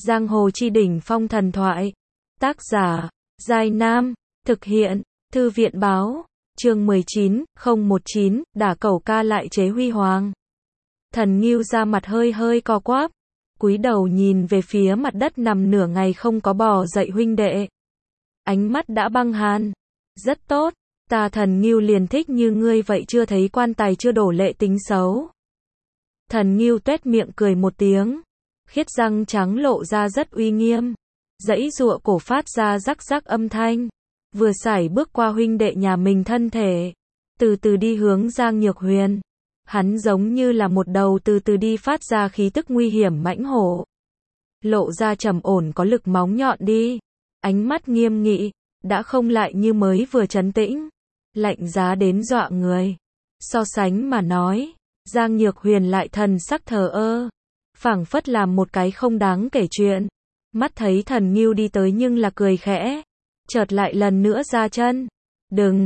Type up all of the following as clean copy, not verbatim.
Giang hồ chi đỉnh phong thần thoại. Tác giả, Giai Nam. Thực hiện, Thư viện báo. Chương 19, 019, đả cẩu ca lại chế huy hoàng. Thần Ngưu ra mặt hơi hơi co quắp, cúi đầu nhìn về phía mặt đất nằm nửa ngày không có bò dậy huynh đệ. Ánh mắt đã băng hàn. Rất tốt, ta Thần Ngưu liền thích như ngươi vậy, chưa thấy quan tài chưa đổ lệ tính xấu. Thần Ngưu tuét miệng cười một tiếng, khiết răng trắng lộ ra rất uy nghiêm, giãy giụa cổ phát ra rắc rắc âm thanh, vừa sải bước qua huynh đệ nhà mình thân thể, từ từ đi hướng Giang Nhược Huyền. Hắn giống như là một đầu từ từ đi phát ra khí tức nguy hiểm mãnh hổ, lộ ra trầm ổn có lực móng nhọn đi, ánh mắt nghiêm nghị, đã không lại như mới vừa trấn tĩnh, lạnh giá đến dọa người. So sánh mà nói, Giang Nhược Huyền lại thần sắc thờ ơ, phảng phất làm một cái không đáng kể chuyện. Mắt thấy Thần Ngưu đi tới nhưng là cười khẽ, chợt lại lần nữa ra chân. Đừng,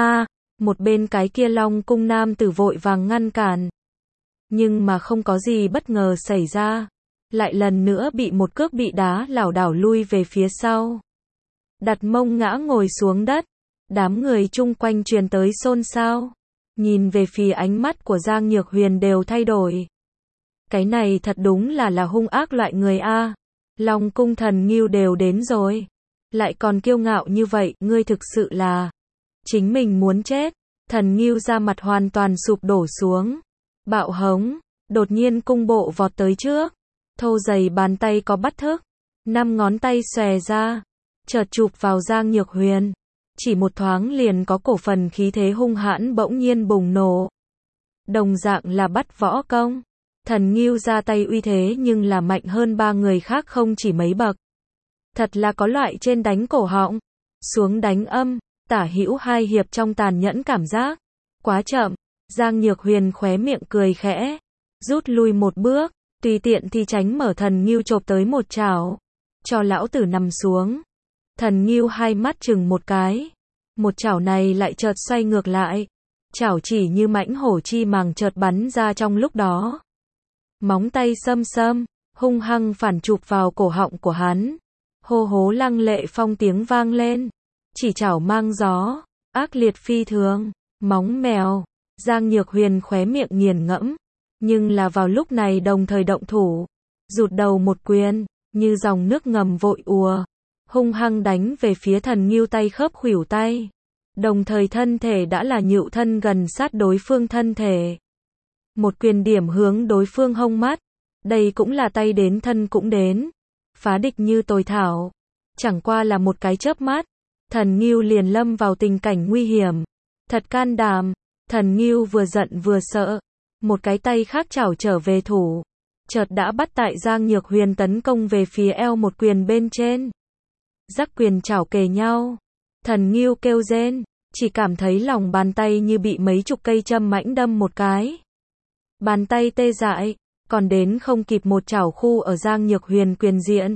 một bên cái kia Long cung nam tử vội vàng ngăn cản. Nhưng mà không có gì bất ngờ xảy ra, lại lần nữa bị một cước bị đá lảo đảo lui về phía sau, đặt mông ngã ngồi xuống đất. Đám người chung quanh truyền tới xôn xao, nhìn về phía ánh mắt của Giang Nhược Huyền đều thay đổi. Cái này thật đúng là hung ác loại người a. Long cung Thần Ngưu đều đến rồi, lại còn kiêu ngạo như vậy, ngươi thực sự là chính mình muốn chết. Thần Ngưu ra mặt hoàn toàn sụp đổ xuống, bạo hống, đột nhiên cung bộ vọt tới trước, thô dày bàn tay có bắt thức, 5 ngón tay xòe ra, chợt chụp vào Giang Nhược Huyền, chỉ một thoáng liền có cổ phần khí thế hung hãn bỗng nhiên bùng nổ. Đồng dạng là bắt võ công, Thần Ngưu ra tay uy thế nhưng là mạnh hơn 3 người khác không chỉ mấy bậc. Thật là có loại trên đánh cổ họng, xuống đánh âm, tả hữu hai hiệp trong tàn nhẫn cảm giác. Quá chậm, Giang Nhược Huyền khóe miệng cười khẽ, rút lui một bước, tùy tiện thì tránh mở Thần Ngưu chộp tới một chảo, cho lão tử nằm xuống. Thần Ngưu hai mắt chừng một cái, một chảo này lại chợt xoay ngược lại, chảo chỉ như mãnh hổ chi màng chợt bắn ra trong lúc đó. Móng tay xâm xâm, hung hăng phản chụp vào cổ họng của hắn. Hô hố lăng lệ phong tiếng vang lên, chỉ chảo mang gió, ác liệt phi thường, móng mèo. Giang Nhược Huyền khóe miệng nghiền ngẫm, nhưng là vào lúc này đồng thời động thủ, rụt đầu một quyền, như dòng nước ngầm vội ùa, hung hăng đánh về phía Thần Ngưu tay khớp khuỷu tay, đồng thời thân thể đã là nhựu thân gần sát đối phương thân thể. Một quyền điểm hướng đối phương hông mắt, đây cũng là tay đến thân cũng đến, phá địch như tồi thảo. Chẳng qua là một cái chớp mắt, Thần Ngưu liền lâm vào tình cảnh nguy hiểm. Thật can đảm, Thần Ngưu vừa giận vừa sợ, một cái tay khác chảo trở về thủ, chợt đã bắt tại Giang Nhược Huyền tấn công về phía eo một quyền bên trên. Giác quyền chảo kề nhau, Thần Ngưu kêu rên, chỉ cảm thấy lòng bàn tay như bị mấy chục cây châm mãnh đâm một cái. Bàn tay tê dại, còn đến không kịp một chảo khu ở Giang Nhược Huyền quyền diện,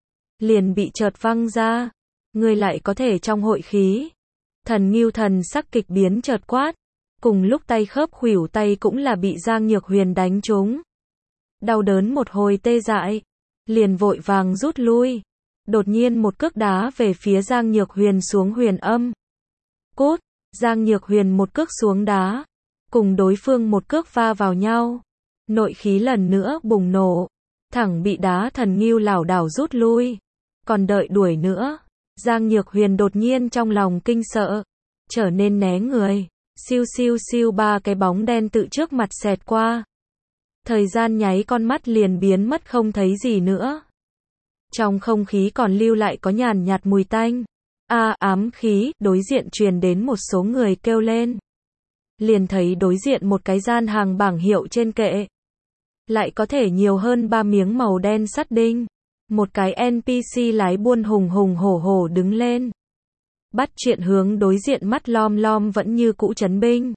liền bị chợt văng ra. Ngươi lại có thể trong hội khí. Thần Ngưu thần sắc kịch biến chợt quát, cùng lúc tay khớp khuỷu tay cũng là bị Giang Nhược Huyền đánh trúng. Đau đớn một hồi tê dại, liền vội vàng rút lui. Đột nhiên một cước đá về phía Giang Nhược Huyền xuống huyền âm. Cút, Giang Nhược Huyền một cước xuống đá, cùng đối phương một cước va vào nhau, nội khí lần nữa bùng nổ, thẳng bị đá. Thần Ngưu lảo đảo rút lui, còn đợi đuổi nữa, Giang Nhược Huyền đột nhiên trong lòng kinh sợ, trở nên né người, siêu siêu siêu 3 cái bóng đen tự trước mặt xẹt qua. Thời gian nháy con mắt liền biến mất không thấy gì nữa. Trong không khí còn lưu lại có nhàn nhạt mùi tanh. Ám khí, đối diện truyền đến một số người kêu lên. Liền thấy đối diện một cái gian hàng bảng hiệu trên kệ, lại có thể nhiều hơn 3 miếng màu đen sắt đinh. Một cái NPC lái buôn hùng hùng hổ hổ đứng lên, bắt chuyện hướng đối diện mắt lom lom vẫn như cũ trấn binh.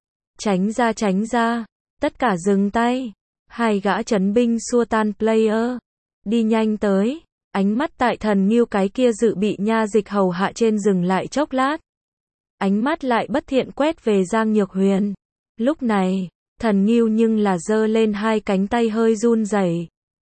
Tránh ra, tất cả dừng tay. Hai gã trấn binh xua tan player, đi nhanh tới, ánh mắt tại Thần Ngưu cái kia dự bị nha dịch hầu hạ trên dừng lại chốc lát. Ánh mắt lại bất thiện quét về Giang Nhược Huyền. Lúc này, Thần Ngưu nhưng là giơ lên hai cánh tay hơi run rẩy.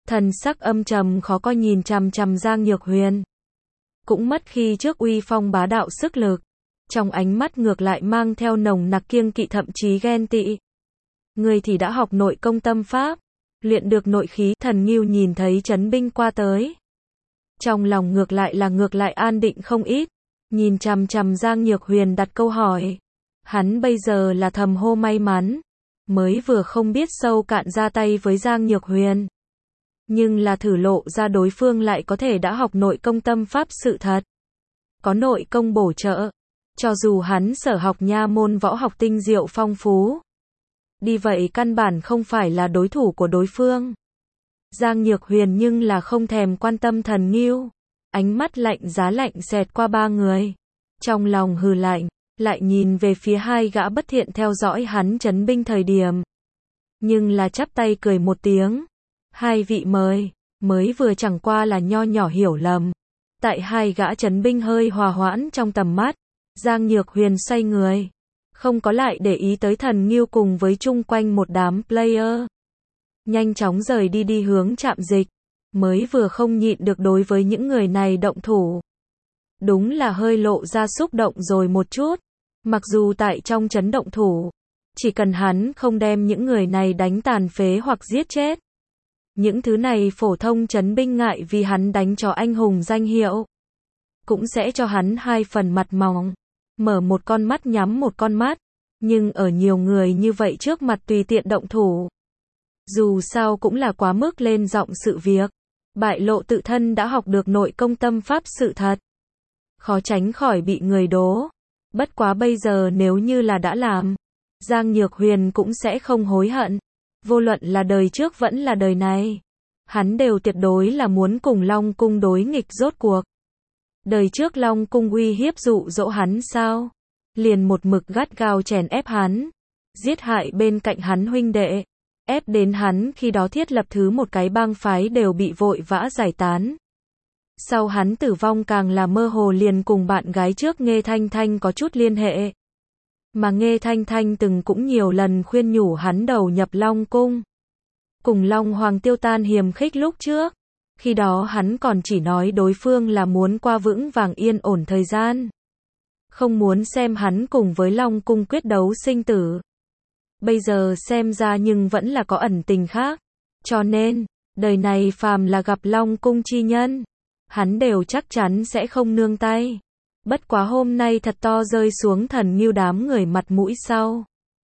Thần sắc âm trầm khó coi nhìn chằm chằm Giang Nhược Huyền. Cũng mất khi trước uy phong bá đạo sức lực. Trong ánh mắt ngược lại mang theo nồng nặc kiêng kỵ thậm chí ghen tị. Người thì đã học nội công tâm pháp, luyện được nội khí. Thần Ngưu nhìn thấy Trấn Binh qua tới. Trong lòng ngược lại an định không ít. Nhìn chằm chằm Giang Nhược Huyền đặt câu hỏi. Hắn bây giờ là thầm hô may mắn. Mới vừa không biết sâu cạn ra tay với Giang Nhược Huyền. Nhưng là thử lộ ra đối phương lại có thể đã học nội công tâm pháp sự thật. Có nội công bổ trợ. Cho dù hắn sở học nha môn võ học tinh diệu phong phú. Đi vậy căn bản không phải là đối thủ của đối phương. Giang Nhược Huyền nhưng là không thèm quan tâm Thần Ngưu. Ánh mắt lạnh giá lạnh xẹt qua ba người. Trong lòng hừ lạnh, lại nhìn về phía hai gã bất thiện theo dõi hắn Trấn Binh thời điểm. Nhưng là chắp tay cười một tiếng. Hai vị mời, mới vừa chẳng qua là nho nhỏ hiểu lầm. Tại hai gã Trấn Binh hơi hòa hoãn trong tầm mắt. Giang Nhược Huyền xoay người. Không có lại để ý tới Thần Ngưu cùng với chung quanh một đám player. Nhanh chóng rời đi hướng trạm dịch. Mới vừa không nhịn được đối với những người này động thủ. Đúng là hơi lộ ra xúc động rồi một chút. Mặc dù tại trong trấn động thủ. Chỉ cần hắn không đem những người này đánh tàn phế hoặc giết chết. Những thứ này phổ thông Trấn Binh ngại vì hắn đánh cho anh hùng danh hiệu. Cũng sẽ cho hắn hai phần mặt mỏng. Mở một con mắt nhắm một con mắt. Nhưng ở nhiều người như vậy trước mặt tùy tiện động thủ. Dù sao cũng là quá mức lên giọng sự việc. Bại lộ tự thân đã học được nội công tâm pháp sự thật. Khó tránh khỏi bị người đố. Bất quá bây giờ nếu như là đã làm. Giang Nhược Huyền cũng sẽ không hối hận. Vô luận là đời trước vẫn là đời này. Hắn đều tuyệt đối là muốn cùng Long Cung đối nghịch rốt cuộc. Đời trước Long Cung uy hiếp dụ dỗ hắn sao? Liền một mực gắt gao chèn ép hắn. Giết hại bên cạnh hắn huynh đệ. Ép đến hắn khi đó thiết lập thứ một cái bang phái đều bị vội vã giải tán. Sau hắn tử vong càng là mơ hồ liền cùng bạn gái trước Nghê Thanh Thanh có chút liên hệ. Mà Nghê Thanh Thanh từng cũng nhiều lần khuyên nhủ hắn đầu nhập Long Cung. Cùng Long Hoàng tiêu tan hiềm khích lúc trước. Khi đó hắn còn chỉ nói đối phương là muốn qua vững vàng yên ổn thời gian. Không muốn xem hắn cùng với Long Cung quyết đấu sinh tử. Bây giờ xem ra nhưng vẫn là có ẩn tình khác. Cho nên, đời này phàm là gặp Long Cung chi nhân. Hắn đều chắc chắn sẽ không nương tay. Bất quá hôm nay thật to rơi xuống Thần Ngưu đám người mặt mũi sau.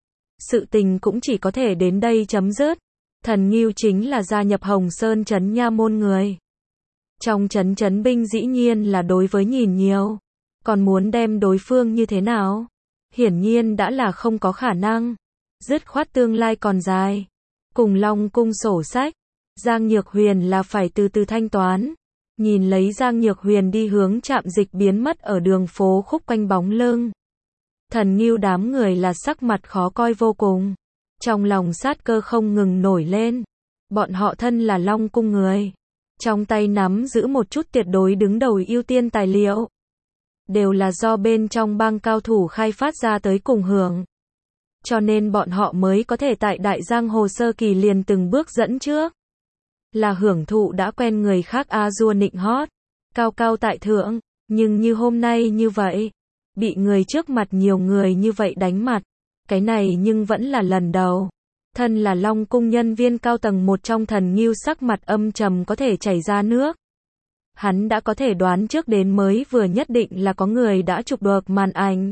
Sự tình cũng chỉ có thể đến đây chấm dứt. Thần Ngưu chính là gia nhập Hồng Sơn trấn nha môn người. Trong trấn Trấn Binh dĩ nhiên là đối với nhìn nhiều. Còn muốn đem đối phương như thế nào? Hiển nhiên đã là không có khả năng. Dứt khoát tương lai còn dài. Cùng Long Cung sổ sách. Giang Nhược Huyền là phải từ từ thanh toán. Nhìn lấy Giang Nhược Huyền đi hướng trạm dịch biến mất ở đường phố khúc quanh bóng lưng. Thần Ngưu đám người là sắc mặt khó coi vô cùng. Trong lòng sát cơ không ngừng nổi lên. Bọn họ thân là Long Cung người. Trong tay nắm giữ một chút tuyệt đối đứng đầu ưu tiên tài liệu. Đều là do bên trong bang cao thủ khai phát ra tới cùng hưởng. Cho nên bọn họ mới có thể tại Đại Giang Hồ sơ kỳ liền từng bước dẫn trước. Là hưởng thụ đã quen người khác a-dua nịnh hót. Cao cao tại thượng. Nhưng như hôm nay như vậy. Bị người trước mặt nhiều người như vậy đánh mặt. Cái này nhưng vẫn là lần đầu. Thân là Long Cung nhân viên cao tầng một trong Thần Ngưu sắc mặt âm trầm có thể chảy ra nước. Hắn đã có thể đoán trước đến mới vừa nhất định là có người đã chụp được màn ảnh.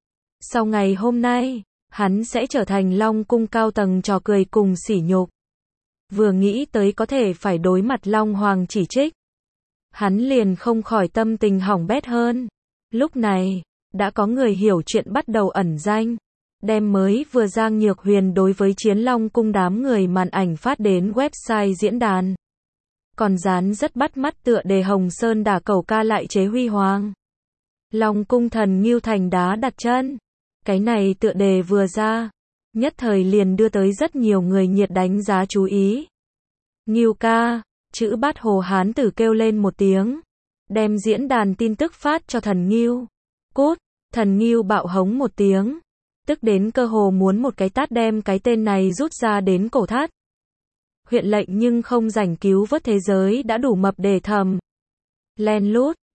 Sau ngày hôm nay, hắn sẽ trở thành Long Cung cao tầng trò cười cùng sỉ nhục. Vừa nghĩ tới có thể phải đối mặt Long Hoàng chỉ trích. Hắn liền không khỏi tâm tình hỏng bét hơn. Lúc này, đã có người hiểu chuyện bắt đầu ẩn danh. Đem mới vừa Giang Nhược Huyền đối với Chiến Long Cung đám người màn ảnh phát đến website diễn đàn. Còn dán rất bắt mắt tựa đề Hồng Sơn đả cẩu ca lại chế huy hoàng. Long Cung Thần Ngưu thành đá đặt chân. Cái này tựa đề vừa ra. Nhất thời liền đưa tới rất nhiều người nhiệt đánh giá chú ý. Ngưu ca, chữ Bát Hồ Hán tử kêu lên một tiếng. Đem diễn đàn tin tức phát cho Thần Ngưu. Cút, Thần Ngưu bạo hống một tiếng. Tức đến cơ hồ muốn một cái tát đem cái tên này rút ra đến cổ thắt. huyện lệnh nhưng không rảnh cứu vớt thế giới đã đủ mập để thầm. Len lút,